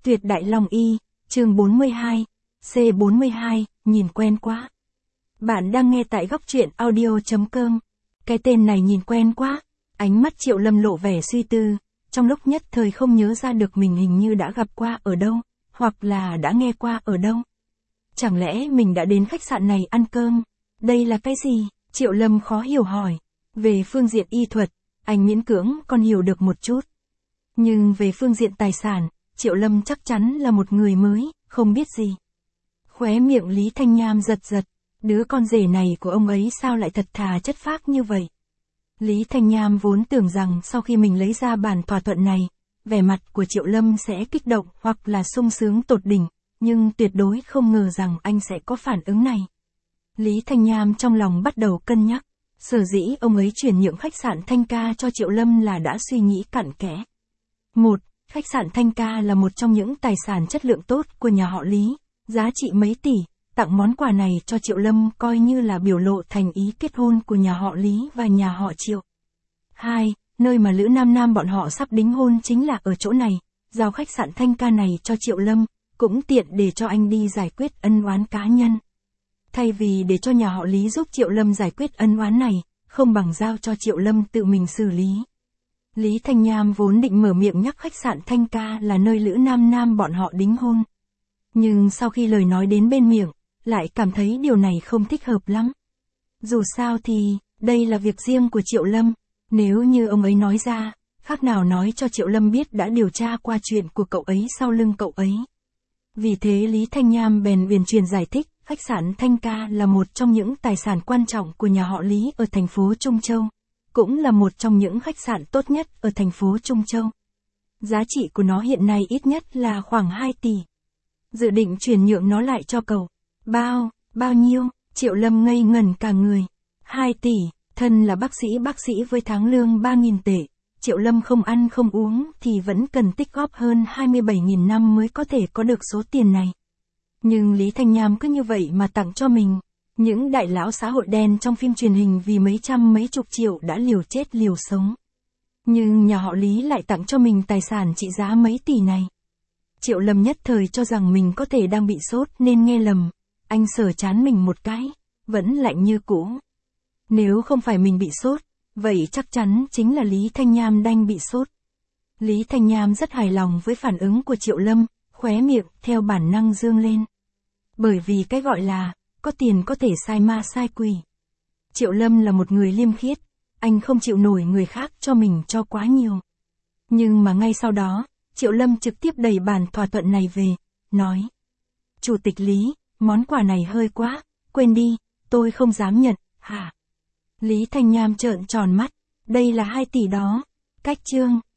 Tuyệt Đại Long Y, chương 42, C42, nhìn quen quá. Bạn đang nghe tại góc truyện audio.com. Cái tên này nhìn quen quá. Ánh mắt Triệu Lâm lộ vẻ suy tư, trong lúc nhất thời không nhớ ra được mình hình như đã gặp qua ở đâu, hoặc là đã nghe qua ở đâu. Chẳng lẽ mình đã đến khách sạn này ăn cơm? Đây là cái gì? Triệu Lâm khó hiểu hỏi. Về phương diện y thuật, anh miễn cưỡng còn hiểu được một chút. Nhưng về phương diện tài sản, Triệu Lâm chắc chắn là một người mới, không biết gì. Khóe miệng Lý Thanh Nham giật giật, đứa con rể này của ông ấy sao lại thật thà chất phác như vậy. Lý Thanh Nham vốn tưởng rằng sau khi mình lấy ra bản thỏa thuận này, vẻ mặt của Triệu Lâm sẽ kích động hoặc là sung sướng tột đỉnh, nhưng tuyệt đối không ngờ rằng anh sẽ có phản ứng này. Lý Thanh Nham trong lòng bắt đầu cân nhắc, sở dĩ ông ấy chuyển nhượng khách sạn Thanh Ca cho Triệu Lâm là đã suy nghĩ cặn kẽ. 1. Khách sạn Thanh Ca là một trong những tài sản chất lượng tốt của nhà họ Lý, giá trị mấy tỷ, tặng món quà này cho Triệu Lâm coi như là biểu lộ thành ý kết hôn của nhà họ Lý và nhà họ Triệu. 2. Nơi mà Lữ Nam Nam bọn họ sắp đính hôn chính là ở chỗ này, giao khách sạn Thanh Ca này cho Triệu Lâm, cũng tiện để cho anh đi giải quyết ân oán cá nhân. Thay vì để cho nhà họ Lý giúp Triệu Lâm giải quyết ân oán này, không bằng giao cho Triệu Lâm tự mình xử lý. Lý Thanh Nham vốn định mở miệng nhắc khách sạn Thanh Ca là nơi Lữ Nam Nam bọn họ đính hôn. Nhưng sau khi lời nói đến bên miệng, lại cảm thấy điều này không thích hợp lắm. Dù sao thì, đây là việc riêng của Triệu Lâm, nếu như ông ấy nói ra, khác nào nói cho Triệu Lâm biết đã điều tra qua chuyện của cậu ấy sau lưng cậu ấy. Vì thế Lý Thanh Nham bèn uyển chuyển giải thích, khách sạn Thanh Ca là một trong những tài sản quan trọng của nhà họ Lý ở thành phố Trung Châu, cũng là một trong những khách sạn tốt nhất ở thành phố Trung Châu. Giá trị của nó hiện nay ít nhất là khoảng 2 tỷ. Dự định chuyển nhượng nó lại cho cậu. Bao nhiêu? Triệu Lâm ngây ngẩn cả người. 2 tỷ, thân là bác sĩ với tháng lương 3.000 tệ. Triệu Lâm không ăn không uống thì vẫn cần tích góp hơn 27.000 năm mới có thể có được số tiền này. Nhưng Lý Thanh Nham cứ như vậy mà tặng cho mình. Những đại lão xã hội đen trong phim truyền hình vì mấy trăm mấy chục triệu đã liều chết liều sống. Nhưng nhà họ Lý lại tặng cho mình tài sản trị giá mấy tỷ này. Triệu Lâm nhất thời cho rằng mình có thể đang bị sốt nên nghe lầm. Anh sờ trán mình một cái, vẫn lạnh như cũ. Nếu không phải mình bị sốt, vậy chắc chắn chính là Lý Thanh Nham đang bị sốt. Lý Thanh Nham rất hài lòng với phản ứng của Triệu Lâm, khóe miệng theo bản năng dương lên. Bởi vì cái gọi là, có tiền có thể sai ma sai quỷ. Triệu Lâm là một người liêm khiết, anh không chịu nổi người khác cho mình cho quá nhiều. Nhưng mà ngay sau đó, Triệu Lâm trực tiếp đẩy bản thỏa thuận này về, nói. Chủ tịch Lý, món quà này hơi quá, quên đi, tôi không dám nhận, hả? Lý Thanh Nham trợn tròn mắt, đây là 2 tỷ đó, cách chương.